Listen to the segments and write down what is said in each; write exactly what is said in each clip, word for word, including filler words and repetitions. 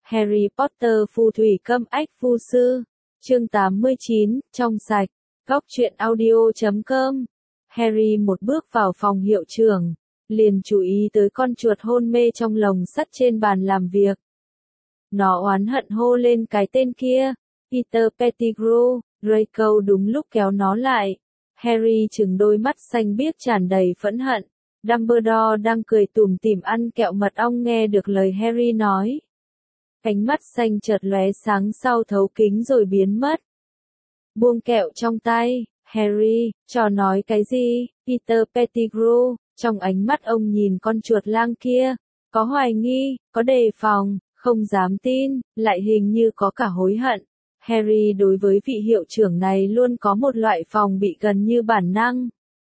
Harry Potter phù thủy câm ách phu sư. Chương tám mươi chín, trong sạch. Góc truyện audio chấm com. Harry một bước vào phòng hiệu trưởng, liền chú ý tới con chuột hôn mê trong lồng sắt trên bàn làm việc. Nó oán hận hô lên cái tên kia, Peter Pettigrew. Draco đúng lúc kéo nó lại. Harry trừng đôi mắt xanh biếc tràn đầy phẫn hận. Dumbledore đang cười tủm tỉm ăn kẹo mật ong nghe được lời Harry nói. Ánh mắt xanh chợt lóe sáng sau thấu kính rồi biến mất. Buông kẹo trong tay, Harry, trò nói cái gì? Peter Pettigrew, trong ánh mắt ông nhìn con chuột lang kia, có hoài nghi, có đề phòng, không dám tin, lại hình như có cả hối hận. Harry đối với vị hiệu trưởng này luôn có một loại phòng bị gần như bản năng.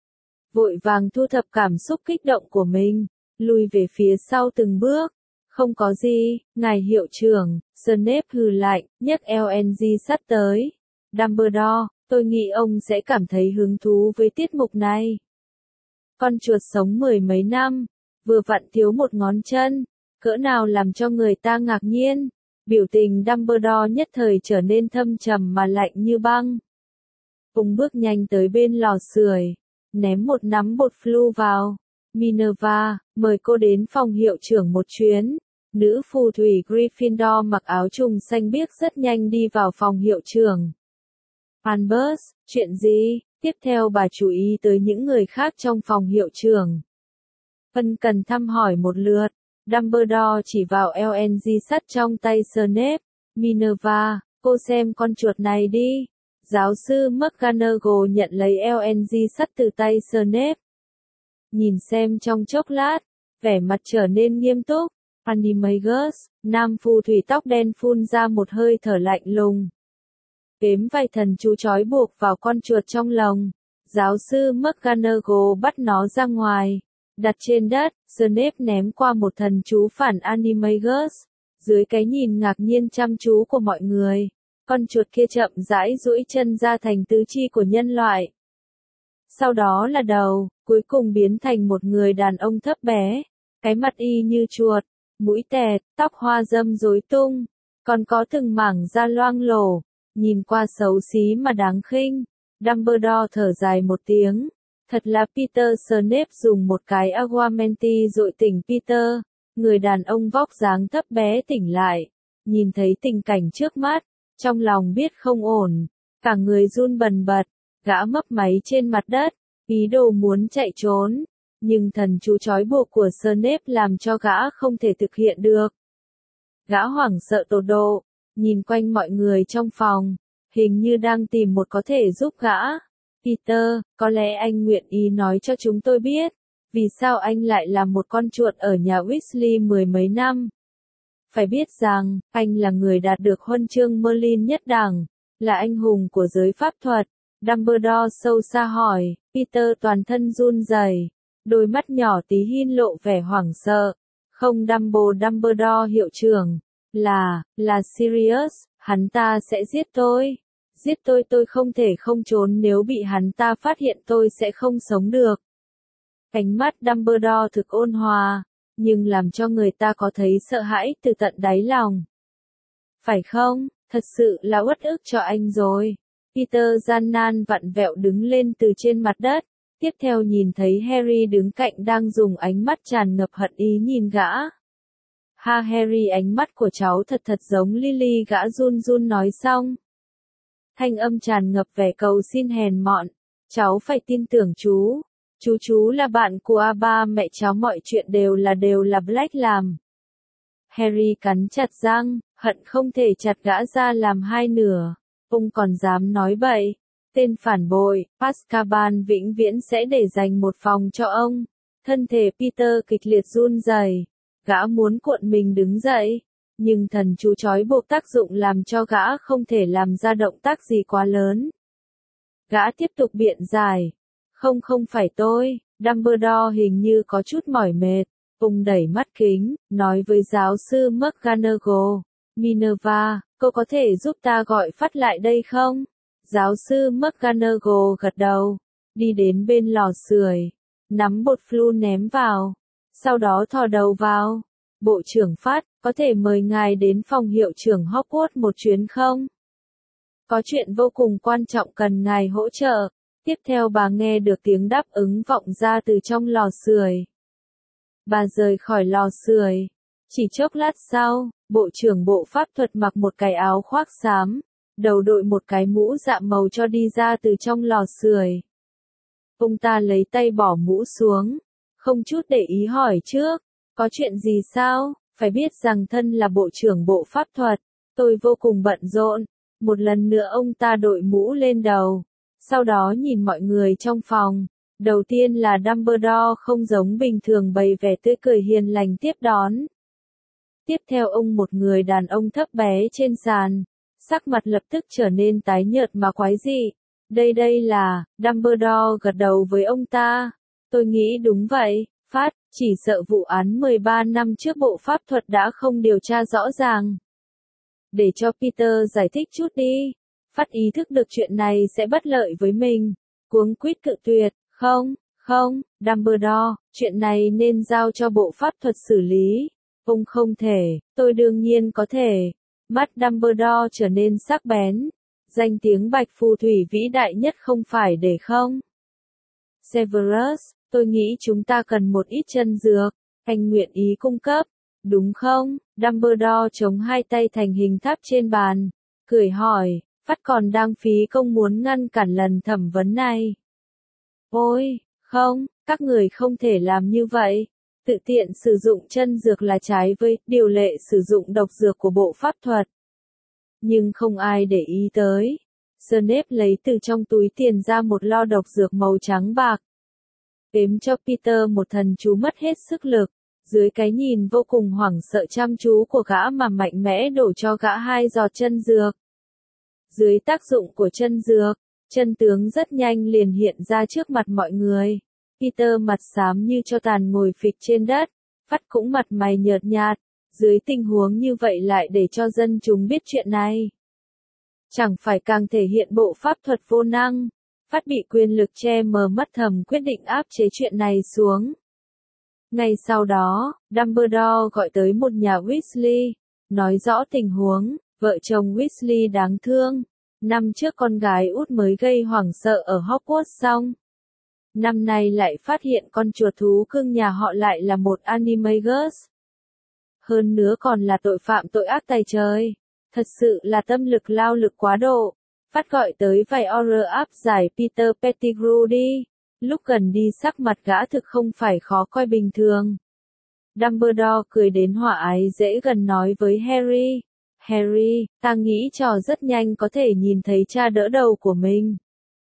Vội vàng thu thập cảm xúc kích động của mình, lùi về phía sau từng bước. Không có gì, ngài hiệu trưởng, Snape hừ lạnh, nhấc lờ en giê sắt tới. Dumbledore, tôi nghĩ ông sẽ cảm thấy hứng thú với tiết mục này. Con chuột sống mười mấy năm, vừa vặn thiếu một ngón chân, cỡ nào làm cho người ta ngạc nhiên. Biểu tình Dumbledore nhất thời trở nên thâm trầm mà lạnh như băng. Ông bước nhanh tới bên lò sưởi, ném một nắm bột flu vào. Minerva, mời cô đến phòng hiệu trưởng một chuyến. Nữ phù thủy Gryffindor mặc áo trùng xanh biếc rất nhanh đi vào phòng hiệu trưởng. Albus, chuyện gì? Tiếp theo bà chú ý tới những người khác trong phòng hiệu trưởng. Ân cần thăm hỏi một lượt. Dumbledore chỉ vào lờ en giê sắt trong tay Snape. Minerva, cô xem con chuột này đi. Giáo sư McGonagall nhận lấy lờ en giê sắt từ tay Snape. Nhìn xem trong chốc lát, vẻ mặt trở nên nghiêm túc. Animagus, nam phù thủy tóc đen phun ra một hơi thở lạnh lùng. Đếm vài thần chú trói buộc vào con chuột trong lồng. Giáo sư McGonagall bắt nó ra ngoài. Đặt trên đất, Snape ném qua một thần chú phản Animagus. Dưới cái nhìn ngạc nhiên chăm chú của mọi người, con chuột kia chậm rãi duỗi chân ra thành tứ chi của nhân loại. Sau đó là đầu, cuối cùng biến thành một người đàn ông thấp bé. Cái mặt y như chuột, mũi tẹt, tóc hoa râm rối tung, còn có từng mảng da loang lổ, nhìn qua xấu xí mà đáng khinh. Dumbledore thở dài một tiếng. Thật là Peter. Snape dùng một cái Aguamenti dội tỉnh Peter. Người đàn ông vóc dáng thấp bé tỉnh lại, nhìn thấy tình cảnh trước mắt, trong lòng biết không ổn, cả người run bần bật, gã mấp máy trên mặt đất, ý đồ muốn chạy trốn, nhưng thần chú trói buộc của Snape làm cho gã không thể thực hiện được. Gã hoảng sợ tột độ, nhìn quanh mọi người trong phòng, hình như đang tìm một có thể giúp gã. Peter, có lẽ anh nguyện ý nói cho chúng tôi biết, vì sao anh lại là một con chuột ở nhà Weasley mười mấy năm. Phải biết rằng, anh là người đạt được huân chương Merlin nhất đẳng, là anh hùng của giới pháp thuật. Dumbledore sâu xa hỏi. Peter toàn thân run rẩy, đôi mắt nhỏ tí hin lộ vẻ hoảng sợ. Không Dumbledore, Dumbledore hiệu trưởng, là, là Sirius, hắn ta sẽ giết tôi. Giết tôi tôi không thể không trốn, nếu bị hắn ta phát hiện tôi sẽ không sống được. Ánh mắt Dumbledore thực ôn hòa, nhưng làm cho người ta có thấy sợ hãi từ tận đáy lòng. Phải không, thật sự là uất ức cho anh rồi. Peter gian nan vặn vẹo đứng lên từ trên mặt đất, tiếp theo nhìn thấy Harry đứng cạnh đang dùng ánh mắt tràn ngập hận ý nhìn gã. Ha Harry, ánh mắt của cháu thật thật giống Lily, gã run run nói xong. Thanh âm tràn ngập vẻ cầu xin hèn mọn. Cháu phải tin tưởng chú. Chú chú là bạn của ba mẹ cháu, mọi chuyện đều là đều là Black làm. Harry cắn chặt răng, hận không thể chặt gã ra làm hai nửa. Ông còn dám nói bậy. Tên phản bội, Azkaban vĩnh viễn sẽ để dành một phòng cho ông. Thân thể Peter kịch liệt run rẩy. Gã muốn cuộn mình đứng dậy, nhưng thần chú trói buộc tác dụng làm cho gã không thể làm ra động tác gì quá lớn. Gã tiếp tục biện giải. Không không phải tôi. Dumbledore hình như có chút mỏi mệt. Ông đẩy mắt kính, nói với giáo sư McGonagall. Minerva, cô có thể giúp ta gọi Phát lại đây không? Giáo sư McGonagall gật đầu, đi đến bên lò sưởi, nắm bột flu ném vào, sau đó thò đầu vào. Bộ trưởng Phát, có thể mời ngài đến phòng hiệu trưởng Hogwarts một chuyến không? Có chuyện vô cùng quan trọng cần ngài hỗ trợ. Tiếp theo bà nghe được tiếng đáp ứng vọng ra từ trong lò sưởi. Bà rời khỏi lò sưởi. Chỉ chốc lát sau, Bộ trưởng Bộ Pháp thuật mặc một cái áo khoác xám, đầu đội một cái mũ dạ màu cho đi ra từ trong lò sưởi. Ông ta lấy tay bỏ mũ xuống, không chút để ý hỏi trước, có chuyện gì sao? Phải biết rằng thân là Bộ trưởng Bộ Pháp thuật, tôi vô cùng bận rộn. Một lần nữa ông ta đội mũ lên đầu, sau đó nhìn mọi người trong phòng. Đầu tiên là Dumbledore không giống bình thường bày vẻ tươi cười hiền lành tiếp đón. Tiếp theo ông một người đàn ông thấp bé trên sàn, sắc mặt lập tức trở nên tái nhợt mà quái dị. Đây đây là, Dumbledore gật đầu với ông ta. Tôi nghĩ đúng vậy, Phát, chỉ sợ vụ án mười ba năm trước Bộ Pháp thuật đã không điều tra rõ ràng. Để cho Peter giải thích chút đi. Phát ý thức được chuyện này sẽ bất lợi với mình. Cuống quýt cự tuyệt, không, không, Dumbledore, chuyện này nên giao cho Bộ Pháp thuật xử lý. Ông không thể, tôi đương nhiên có thể. Mắt Dumbledore trở nên sắc bén. Danh tiếng Bạch Phù Thủy vĩ đại nhất không phải để không? Severus, tôi nghĩ chúng ta cần một ít chân dược. Anh nguyện ý cung cấp, đúng không? Dumbledore chống hai tay thành hình tháp trên bàn, cười hỏi, Phát còn đang phí công muốn ngăn cản lần thẩm vấn này. Ôi, không, các người không thể làm như vậy. Tự tiện sử dụng chân dược là trái với điều lệ sử dụng độc dược của Bộ Pháp thuật. Nhưng không ai để ý tới. Snape lấy từ trong túi tiền ra một lo độc dược màu trắng bạc. Đếm cho Peter một thần chú mất hết sức lực. Dưới cái nhìn vô cùng hoảng sợ chăm chú của gã mà mạnh mẽ đổ cho gã hai giọt chân dược. Dưới tác dụng của chân dược, chân tướng rất nhanh liền hiện ra trước mặt mọi người. Peter mặt xám như cho tàn ngồi phịch trên đất, Phát cũng mặt mày nhợt nhạt. Dưới tình huống như vậy lại để cho dân chúng biết chuyện này. Chẳng phải càng thể hiện Bộ Pháp thuật vô năng. Phát bị quyền lực che mờ mắt thầm quyết định áp chế chuyện này xuống. Ngay sau đó, Dumbledore gọi tới một nhà Weasley, nói rõ tình huống, vợ chồng Weasley đáng thương. Năm trước con gái út mới gây hoảng sợ ở Hogwarts xong. Năm nay lại phát hiện con chuột thú cưng nhà họ lại là một Animagus. Hơn nữa còn là tội phạm tội ác tày trời. Thật sự là tâm lực lao lực quá độ. Phát gọi tới vài Auror áp giải Peter Pettigrew đi. Lúc gần đi sắc mặt gã thực không phải khó coi bình thường. Dumbledore cười đến hòa ái dễ gần nói với Harry. Harry, ta nghĩ trò rất nhanh có thể nhìn thấy cha đỡ đầu của mình.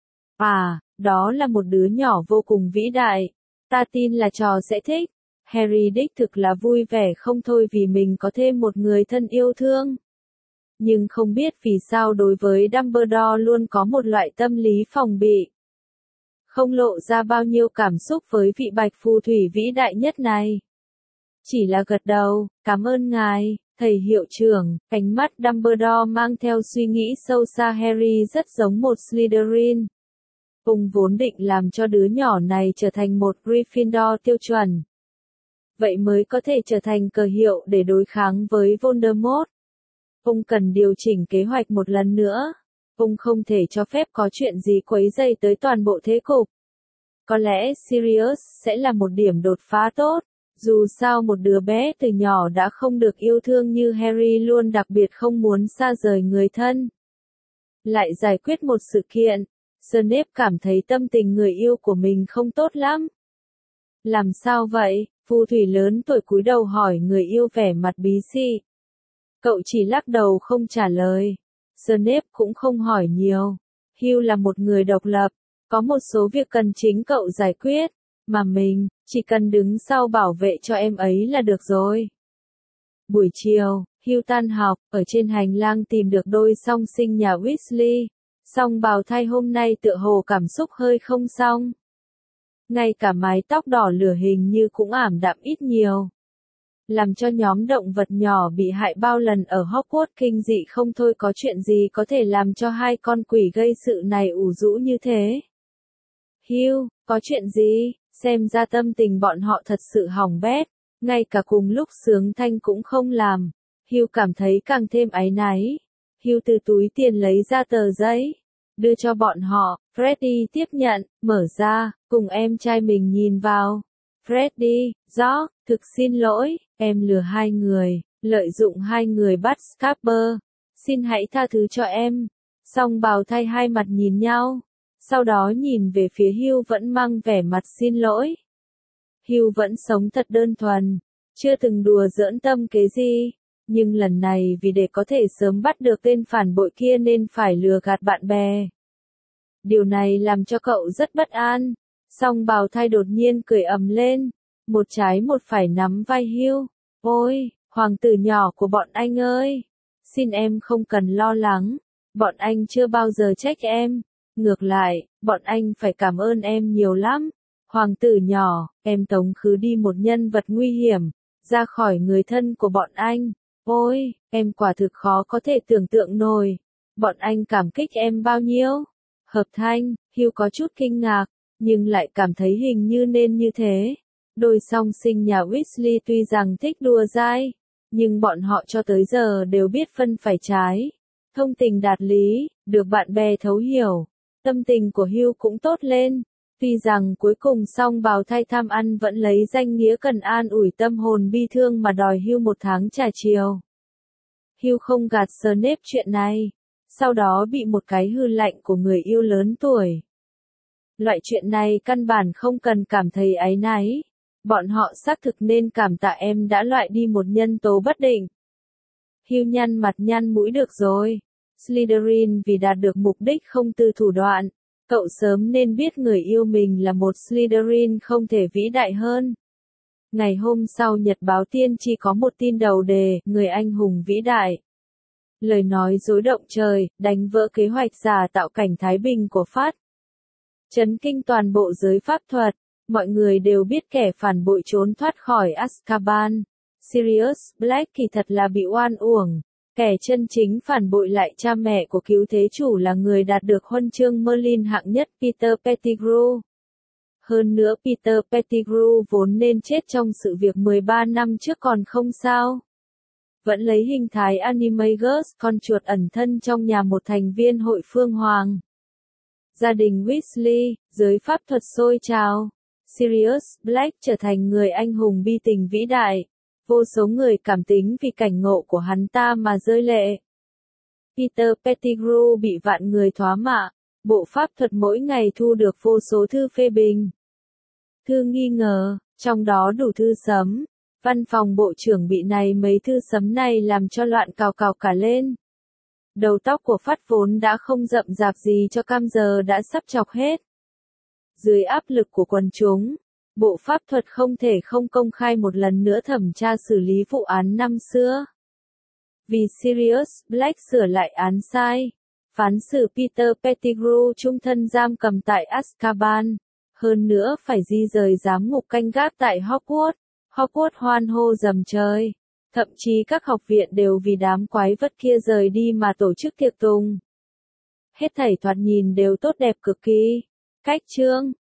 À, đó là một đứa nhỏ vô cùng vĩ đại. Ta tin là trò sẽ thích. Harry đích thực là vui vẻ không thôi vì mình có thêm một người thân yêu thương. Nhưng không biết vì sao đối với Dumbledore luôn có một loại tâm lý phòng bị. Không lộ ra bao nhiêu cảm xúc với vị Bạch Phù Thủy vĩ đại nhất này. Chỉ là gật đầu, cảm ơn ngài, thầy hiệu trưởng. Ánh mắt Dumbledore mang theo suy nghĩ sâu xa Harry rất giống một Slytherin. Ông vốn định làm cho đứa nhỏ này trở thành một Gryffindor tiêu chuẩn. Vậy mới có thể trở thành cờ hiệu để đối kháng với Voldemort. Ông cần điều chỉnh kế hoạch một lần nữa. Ông không thể cho phép có chuyện gì quấy rầy tới toàn bộ thế cục. Có lẽ Sirius sẽ là một điểm đột phá tốt. Dù sao một đứa bé từ nhỏ đã không được yêu thương như Harry luôn đặc biệt không muốn xa rời người thân. Lại giải quyết một sự kiện. Snape cảm thấy tâm tình người yêu của mình không tốt lắm. Làm sao vậy? Phù thủy lớn tuổi cúi đầu hỏi người yêu vẻ mặt bí xị. Cậu chỉ lắc đầu không trả lời. Snape cũng không hỏi nhiều. Hugh là một người độc lập. Có một số việc cần chính cậu giải quyết. Mà mình, chỉ cần đứng sau bảo vệ cho em ấy là được rồi. Buổi chiều, Hugh tan học, ở trên hành lang tìm được đôi song sinh nhà Weasley. Song bào thai hôm nay tựa hồ cảm xúc hơi không xong. Ngay cả mái tóc đỏ lửa hình như cũng ảm đạm ít nhiều. Làm cho nhóm động vật nhỏ bị hại bao lần ở Hogwarts kinh dị không thôi, có chuyện gì có thể làm cho hai con quỷ gây sự này ủ rũ như thế. Hugh, có chuyện gì? Xem ra tâm tình bọn họ thật sự hỏng bét. ngay cả cùng lúc sướng thanh cũng không làm. Hugh cảm thấy càng thêm áy náy. Hugh từ túi tiền lấy ra tờ giấy, đưa cho bọn họ. Freddie tiếp nhận, mở ra, cùng em trai mình nhìn vào. Freddie, George, thực xin lỗi, em lừa hai người, lợi dụng hai người bắt Scarper. Xin hãy tha thứ cho em. Song bào thai hai mặt nhìn nhau, sau đó nhìn về phía Hugh vẫn mang vẻ mặt xin lỗi. Hugh vẫn sống thật đơn thuần, chưa từng đùa giỡn tâm kế gì, nhưng lần này vì để có thể sớm bắt được tên phản bội kia nên phải lừa gạt bạn bè. Điều này làm cho cậu rất bất an. Song bào thai đột nhiên cười ầm lên, một trái một phải nắm vai Hugh. Ôi, hoàng tử nhỏ của bọn anh ơi, xin em không cần lo lắng, bọn anh chưa bao giờ trách em, ngược lại, bọn anh phải cảm ơn em nhiều lắm. Hoàng tử nhỏ, em tống khứ đi một nhân vật nguy hiểm, ra khỏi người thân của bọn anh. Ôi, em quả thực khó có thể tưởng tượng nổi, bọn anh cảm kích em bao nhiêu. Hợp thanh, Hugh có chút kinh ngạc, nhưng lại cảm thấy hình như nên như thế. Đôi song sinh nhà Weasley tuy rằng thích đùa dai, nhưng bọn họ cho tới giờ đều biết phân phải trái. Thông tình đạt lý, được bạn bè thấu hiểu. Tâm tình của Hugh cũng tốt lên. Tuy rằng cuối cùng song bào thai tham ăn vẫn lấy danh nghĩa cần an ủi tâm hồn bi thương mà đòi Hugh một tháng trà chiều. Hugh không gạt Snape chuyện này, sau đó bị một cái hư lạnh của người yêu lớn tuổi. Loại chuyện này căn bản không cần cảm thấy áy náy. Bọn họ xác thực nên cảm tạ em đã loại đi một nhân tố bất định. Hugh nhăn mặt nhăn mũi được rồi. Slytherin vì đạt được mục đích không từ thủ đoạn. Cậu sớm nên biết người yêu mình là một Slytherin không thể vĩ đại hơn. Ngày hôm sau nhật báo tiên tri có một tin đầu đề, người anh hùng vĩ đại. Lời nói dối động trời, đánh vỡ kế hoạch giả tạo cảnh thái bình của Phát. Chấn kinh toàn bộ giới pháp thuật, mọi người đều biết kẻ phản bội trốn thoát khỏi Azkaban. Sirius Black kỳ thật là bị oan uổng. Kẻ chân chính phản bội lại cha mẹ của cứu thế chủ là người đạt được huân chương Merlin hạng nhất Peter Pettigrew. Hơn nữa Peter Pettigrew vốn nên chết trong sự việc mười ba năm trước còn không sao. Vẫn lấy hình thái Animagus, con chuột ẩn thân trong nhà một thành viên hội Phương Hoàng. Gia đình Weasley, giới pháp thuật sôi trào. Sirius Black trở thành người anh hùng bi tình vĩ đại. Vô số người cảm tính vì cảnh ngộ của hắn ta mà rơi lệ. Peter Pettigrew bị vạn người thoá mạ. Bộ pháp thuật mỗi ngày thu được vô số thư phê bình. Thư nghi ngờ, trong đó đủ thư sấm. Văn phòng bộ trưởng bị này mấy thư sấm này làm cho loạn cào cào cả lên. Đầu tóc của Phát vốn đã không rậm rạp gì cho cam giờ đã sắp chọc hết. Dưới áp lực của quần chúng, bộ pháp thuật không thể không công khai một lần nữa thẩm tra xử lý vụ án năm xưa. Vì Sirius Black sửa lại án sai, phán xử Peter Pettigrew chung thân giam cầm tại Azkaban. Hơn nữa phải di rời giám ngục canh gác tại Hogwarts. Hogwarts hoan hô rầm trời. Thậm chí các học viện đều vì đám quái vật kia rời đi mà tổ chức tiệc tùng. Hết thảy thoạt nhìn đều tốt đẹp cực kỳ. Cách chương